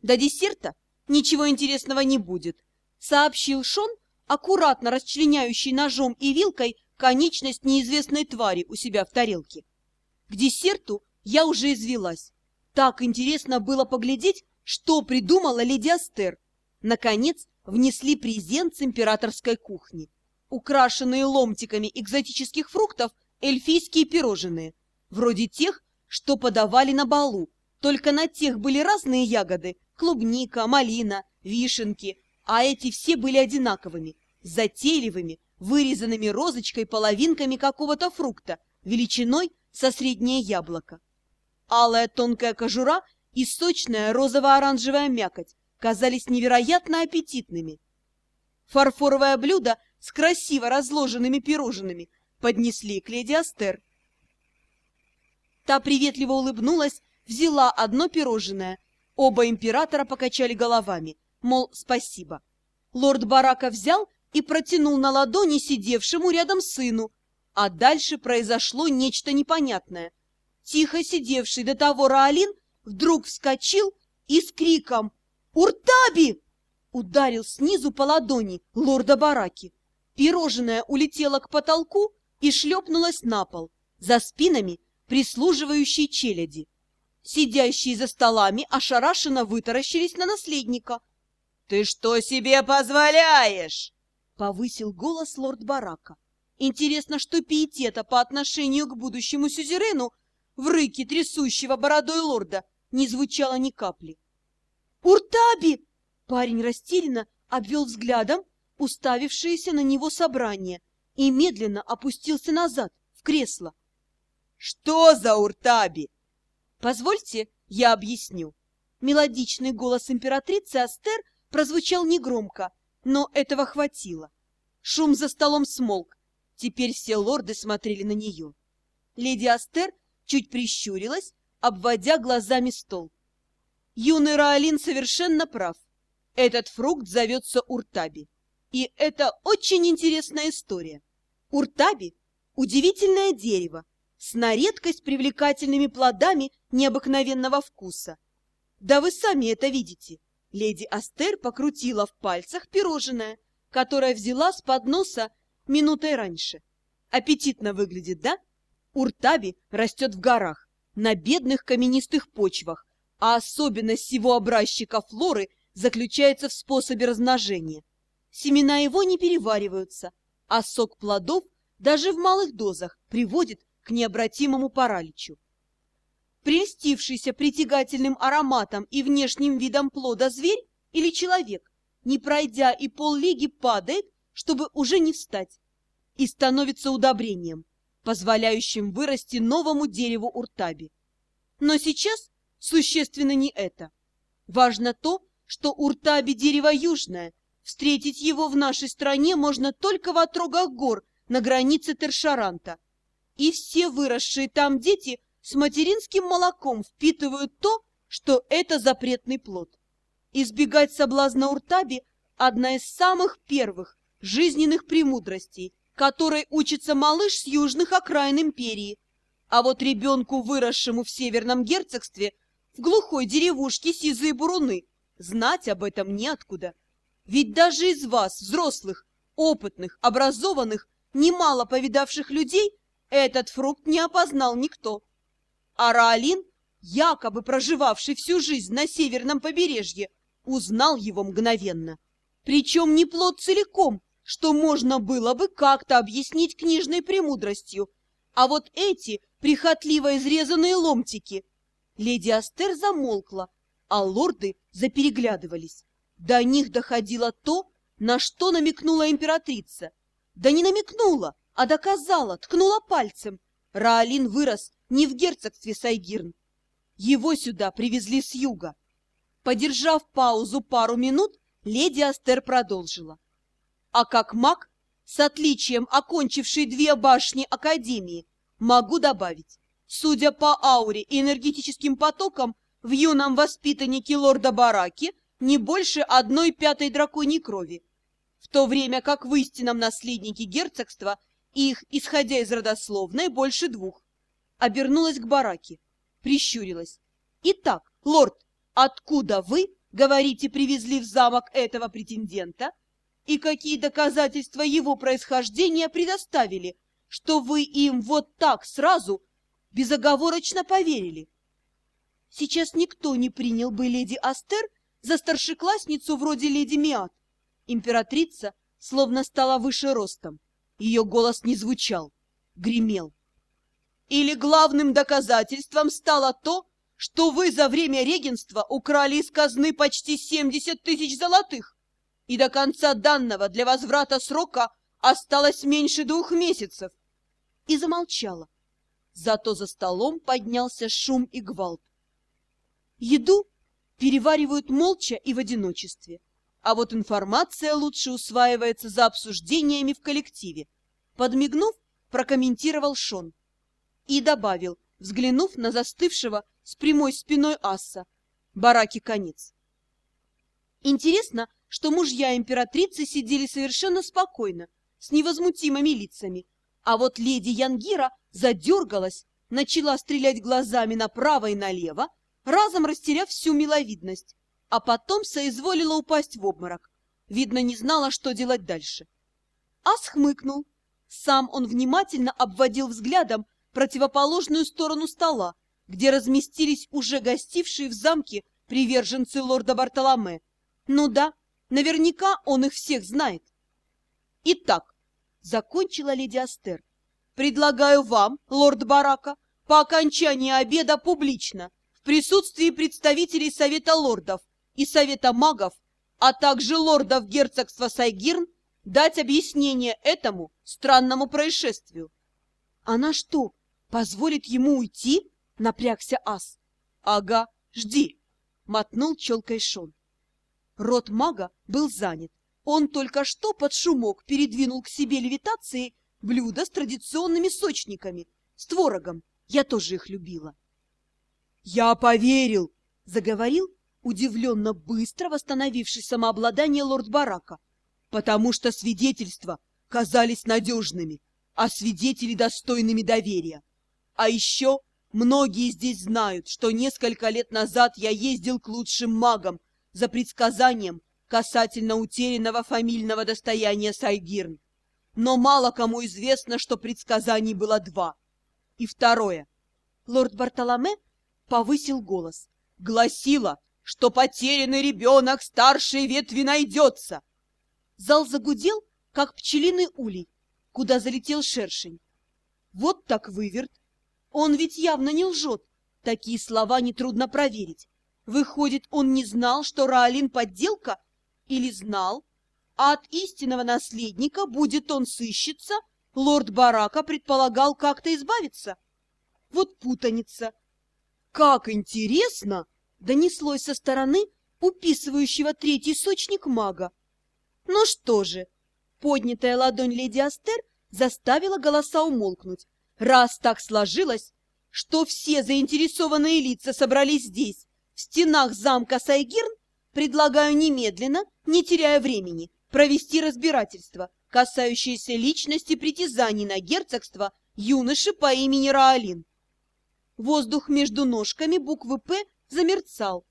До десерта ничего интересного не будет, сообщил Шон, аккуратно расчленяющий ножом и вилкой конечность неизвестной твари у себя в тарелке. К десерту я уже извелась. Так интересно было поглядеть, что придумала леди Астер. Наконец внесли презент с императорской кухни. Украшенные ломтиками экзотических фруктов эльфийские пирожные, вроде тех, что подавали на балу, только на тех были разные ягоды – клубника, малина, вишенки, а эти все были одинаковыми, затейливыми, вырезанными розочкой половинками какого-то фрукта, величиной со среднее яблоко. Алая тонкая кожура и сочная розово-оранжевая мякоть казались невероятно аппетитными. Фарфоровое блюдо с красиво разложенными пирожными поднесли к леди Астер. Та приветливо улыбнулась, взяла одно пирожное. Оба императора покачали головами, мол, спасибо. Лорд Барака взял и протянул на ладони сидевшему рядом сыну, а дальше произошло нечто непонятное. Тихо сидевший до того Раолин вдруг вскочил и с криком «Уртаби!» ударил снизу по ладони лорда Бараки. Пирожное улетело к потолку и шлепнулось на пол, за спинами прислуживающей челяди. Сидящие за столами ошарашенно вытаращились на наследника. «Ты что себе позволяешь?» — повысил голос лорд Барака. Интересно, что пиетета по отношению к будущему сюзерену в рыке трясущего бородой лорда не звучало ни капли. «Уртаби!» — парень растерянно обвел взглядом уставившееся на него собрание и медленно опустился назад в кресло. «Что за Уртаби?» «Позвольте, я объясню». Мелодичный голос императрицы Астер прозвучал негромко, но этого хватило. Шум за столом смолк. Теперь все лорды смотрели на нее. Леди Астер чуть прищурилась, обводя глазами стол. Юный Раолин совершенно прав. Этот фрукт зовется Уртаби. И это очень интересная история. Уртаби – удивительное дерево, с на редкость привлекательными плодами необыкновенного вкуса. Да вы сами это видите. Леди Астер покрутила в пальцах пирожное, которое взяла с подноса минутой раньше. Аппетитно выглядит, да? Уртаби растет в горах, на бедных каменистых почвах, а особенность всего образчика флоры заключается в способе размножения. Семена его не перевариваются, а сок плодов даже в малых дозах приводит к необратимому параличу. Прельстившийся притягательным ароматом и внешним видом плода зверь или человек, не пройдя и поллиги, падает, чтобы уже не встать, и становится удобрением, позволяющим вырасти новому дереву Уртаби. Но сейчас существенно не это. Важно то, что Уртаби дерево южное. Встретить его в нашей стране можно только в отрогах гор на границе Тершаранта. И все выросшие там дети с материнским молоком впитывают то, что это запретный плод. Избегать соблазна Уртаби – одна из самых первых жизненных премудростей, которой учится малыш с южных окраин империи. А вот ребенку, выросшему в Северном герцогстве, в глухой деревушке Сизые Буруны, знать об этом неоткуда. Ведь даже из вас, взрослых, опытных, образованных, немало повидавших людей, этот фрукт не опознал никто. А Раолин, якобы проживавший всю жизнь на северном побережье, узнал его мгновенно. Причем не плод целиком, что можно было бы как-то объяснить книжной премудростью, а вот эти прихотливо изрезанные ломтики. Леди Астер замолкла, а лорды запереглядывались. До них доходило то, на что намекнула императрица. Да не намекнула, а доказала, ткнула пальцем. Раолин вырос не в герцогстве Сайгирн. Его сюда привезли с юга. Подержав паузу пару минут, леди Астер продолжила. А как маг, с отличием окончивший 2 башни Академии, могу добавить, судя по ауре и энергетическим потокам, в юном воспитаннике лорда Бараки не больше 1/5 драконьей крови, в то время как в истинном наследнике герцогства их, исходя из родословной, больше 2. Обернулась к Бараке, прищурилась. «Итак, лорд, откуда вы говорите, привезли в замок этого претендента? И какие доказательства его происхождения предоставили, что вы им вот так сразу безоговорочно поверили? Сейчас никто не принял бы леди Астер за старшеклассницу вроде леди Миат. Императрица словно стала выше ростом. Ее голос не звучал, гремел. Или главным доказательством стало то, что вы за время регенства украли из казны почти 70 тысяч золотых, и до конца данного для возврата срока осталось меньше 2 месяцев. И замолчала. Зато за столом поднялся шум и гвалт. Еду переваривают молча и в одиночестве, а вот информация лучше усваивается за обсуждениями в коллективе. Подмигнув, прокомментировал Шон и добавил, взглянув на застывшего с прямой спиной аса: бараки конец. Интересно, что мужья императрицы сидели совершенно спокойно, с невозмутимыми лицами, а вот леди Янгира задергалась, начала стрелять глазами направо и налево, разом растеряв всю миловидность, а потом соизволила упасть в обморок. Видно, не знала, что делать дальше. Ас хмыкнул. Сам он внимательно обводил взглядом противоположную сторону стола, где разместились уже гостившие в замке приверженцы лорда Бартоломе. Ну да, наверняка он их всех знает. Итак, закончила леди Астер, предлагаю вам, лорд Барака, по окончании обеда публично, в присутствии представителей Совета лордов и Совета магов, а также лордов герцогства Сайгирн, дать объяснение этому странному происшествию. Она что, позволит ему уйти? Напрягся ас. Ага, жди, мотнул челкой Шон. Рот мага был занят. Он только что под шумок передвинул к себе левитацией блюдо с традиционными сочниками, с творогом. Я тоже их любила. «Я поверил!» — заговорил, удивленно быстро восстановивший самообладание лорд Барака, «потому что свидетельства казались надежными, а свидетели достойными доверия. А еще многие здесь знают, что несколько лет назад я ездил к лучшим магам за предсказанием касательно утерянного фамильного достояния Сайгирн. Но мало кому известно, что предсказаний было 2. И второе. Лорд Бартоломе повысил голос. Гласило, что потерянный ребенок старшей ветви найдется. Зал загудел, как пчелиный улей, куда залетел шершень. Вот так выверт. Он ведь явно не лжет. Такие слова нетрудно проверить. Выходит, он не знал, что Раолин подделка? Или знал? А от истинного наследника, будет он сыщется, лорд Барака предполагал как-то избавиться. Вот путаница. «Как интересно!» — донеслось со стороны уписывающего третий сочник мага. Ну что же, поднятая ладонь леди Астер заставила голоса умолкнуть. Раз так сложилось, что все заинтересованные лица собрались здесь, в стенах замка Сайгирн, предлагаю немедленно, не теряя времени, провести разбирательство, касающееся личности притязаний на герцогство юноши по имени Раолин. Воздух между ножками буквы «П» замерцал,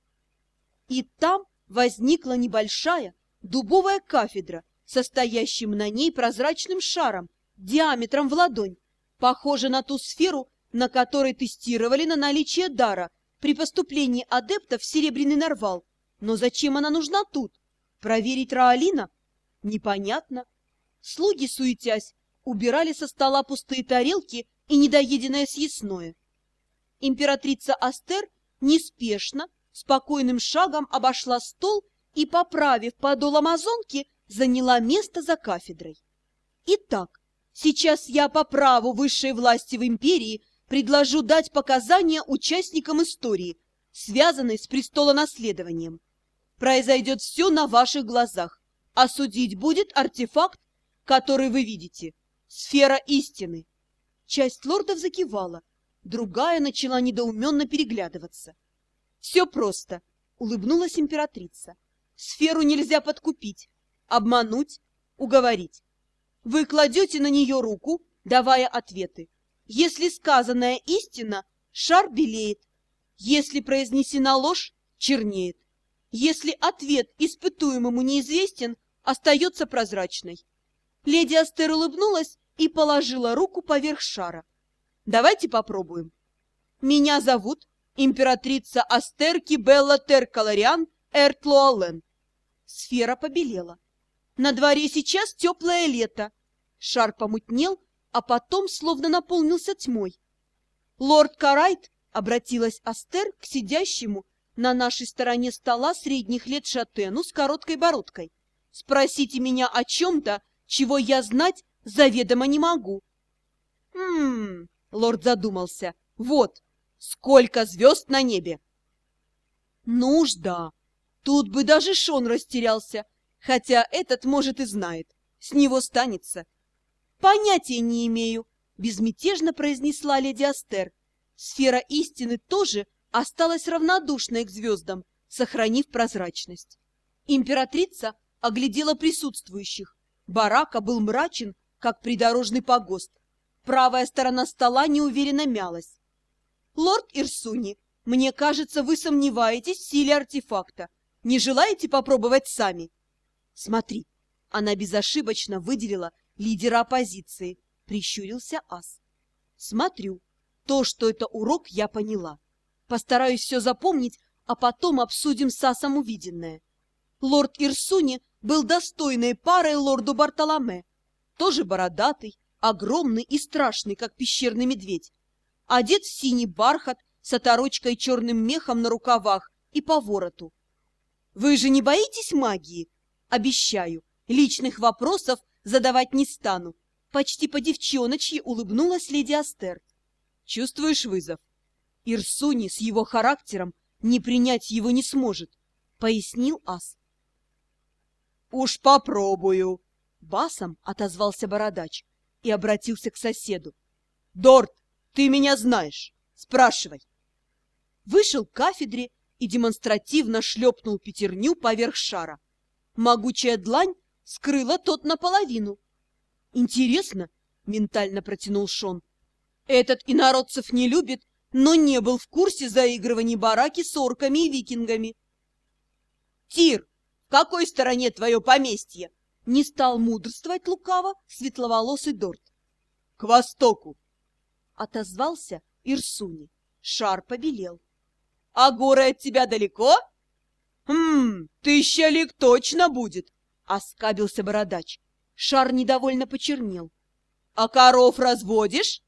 и там возникла небольшая дубовая кафедра, состоящим на ней прозрачным шаром диаметром в ладонь, похожа на ту сферу, на которой тестировали на наличие дара при поступлении адептов в Серебряный Нарвал. Но зачем она нужна тут? Проверить Раолина? Непонятно. Слуги, суетясь, убирали со стола пустые тарелки и недоеденное съестное. Императрица Астер неспешно, спокойным шагом обошла стол и, поправив подол амазонки, заняла место за кафедрой. Итак, сейчас я по праву высшей власти в империи предложу дать показания участникам истории, связанной с престолонаследованием. Произойдет все на ваших глазах, а судить будет артефакт, который вы видите. Сфера истины. Часть лордов закивала, другая начала недоуменно переглядываться. Все просто, улыбнулась императрица. Сферу нельзя подкупить, обмануть, уговорить. Вы кладете на нее руку, давая ответы. Если сказанная истина, шар белеет. Если произнесена ложь, чернеет. Если ответ испытуемому неизвестен, остается прозрачной. Леди Астер улыбнулась и положила руку поверх шара. Давайте попробуем. Меня зовут императрица Астерки Белла Теркалариан Эртлуален. Сфера побелела. На дворе сейчас теплое лето. Шар помутнел, а потом словно наполнился тьмой. Лорд Карайт, обратилась Астер к сидящему на нашей стороне стола средних лет шатену с короткой бородкой. Спросите меня о чем-то, чего я знать заведомо не могу. Лорд задумался. Вот, сколько звезд на небе. Ну уж да, тут бы даже Шон растерялся, хотя этот, может, и знает. С него станется. Понятия не имею, безмятежно произнесла леди Астер. Сфера истины тоже осталась равнодушной к звездам, сохранив прозрачность. Императрица оглядела присутствующих. Барака был мрачен, как придорожный погост. Правая сторона стола неуверенно мялась. «Лорд Ирсуни, мне кажется, вы сомневаетесь в силе артефакта. Не желаете попробовать сами?» «Смотри». Она безошибочно выделила лидера оппозиции. Прищурился ас. «Смотрю. То, что это урок, я поняла. Постараюсь все запомнить, а потом обсудим с асом увиденное». Лорд Ирсуни был достойной парой лорду Бартоломе. Тоже бородатый, огромный и страшный, как пещерный медведь. Одет в синий бархат с оторочкой черным мехом на рукавах и по вороту. «Вы же не боитесь магии?» «Обещаю, личных вопросов задавать не стану». Почти по-девчоночьи улыбнулась леди Астер. «Чувствуешь вызов? Ирсуни с его характером не принять его не сможет», — пояснил ас. «Уж попробую», — басом отозвался бородач и обратился к соседу. «Дорт, ты меня знаешь. Спрашивай». Вышел к кафедре и демонстративно шлепнул пятерню поверх шара. Могучая длань скрыла тот наполовину. «Интересно», — ментально протянул Шон. «Этот инородцев не любит, но не был в курсе заигрываний бараки с орками и викингами». «Тир, в какой стороне твое поместье?» Не стал мудрствовать лукаво светловолосый Дорт. «К востоку», — отозвался Ирсуни. Шар побелел. «А горы от тебя далеко?» «Тысяча лиг точно будет», — оскабился бородач. Шар недовольно почернел. «А коров разводишь?»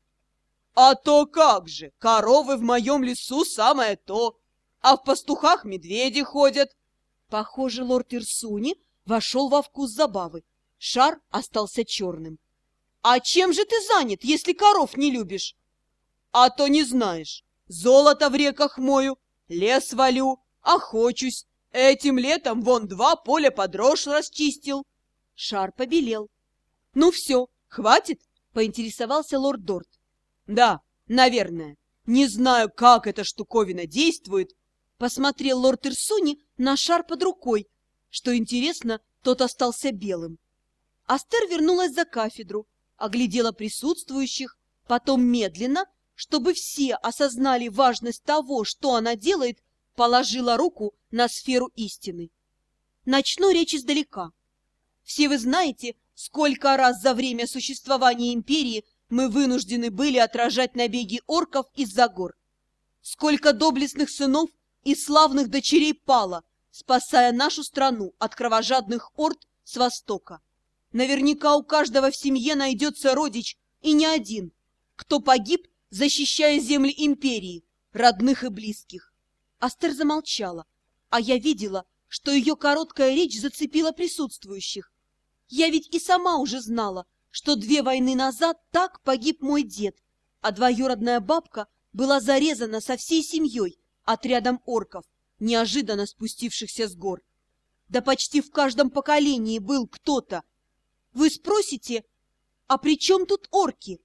«А то как же! Коровы в моем лесу самое то, а в пастухах медведи ходят». Похоже, лорд Ирсуни вошел во вкус забавы. Шар остался черным. «А чем же ты занят, если коров не любишь?» «А то не знаешь. Золото в реках мою, лес валю, охочусь. Этим летом вон 2 поля под рожь расчистил». Шар побелел. «Ну все, хватит?» — поинтересовался лорд Дорт. «Да, наверное. Не знаю, как эта штуковина действует». Посмотрел лорд Ирсуни на шар под рукой. Что интересно, тот остался белым. Астер вернулась за кафедру, оглядела присутствующих, потом медленно, чтобы все осознали важность того, что она делает, положила руку на сферу истины. Начну речь издалека. Все вы знаете, сколько раз за время существования империи мы вынуждены были отражать набеги орков из-за гор. Сколько доблестных сынов и славных дочерей пало, спасая нашу страну от кровожадных орд с востока. Наверняка у каждого в семье найдется родич, и не один, кто погиб, защищая земли империи, родных и близких. Астер замолчала, а я видела, что ее короткая речь зацепила присутствующих. Я ведь и сама уже знала, что 2 войны назад так погиб мой дед, а двоюродная бабка была зарезана со всей семьей отрядом орков, неожиданно спустившихся с гор. Да почти в каждом поколении был кто-то. Вы спросите, а при чем тут орки?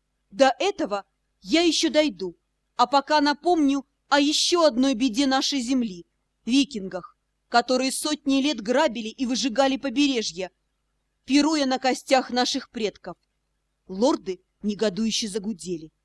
До этого я еще дойду, а пока напомню о еще одной беде нашей земли – викингах, которые сотни лет грабили и выжигали побережья, пируя на костях наших предков. Лорды негодующе загудели.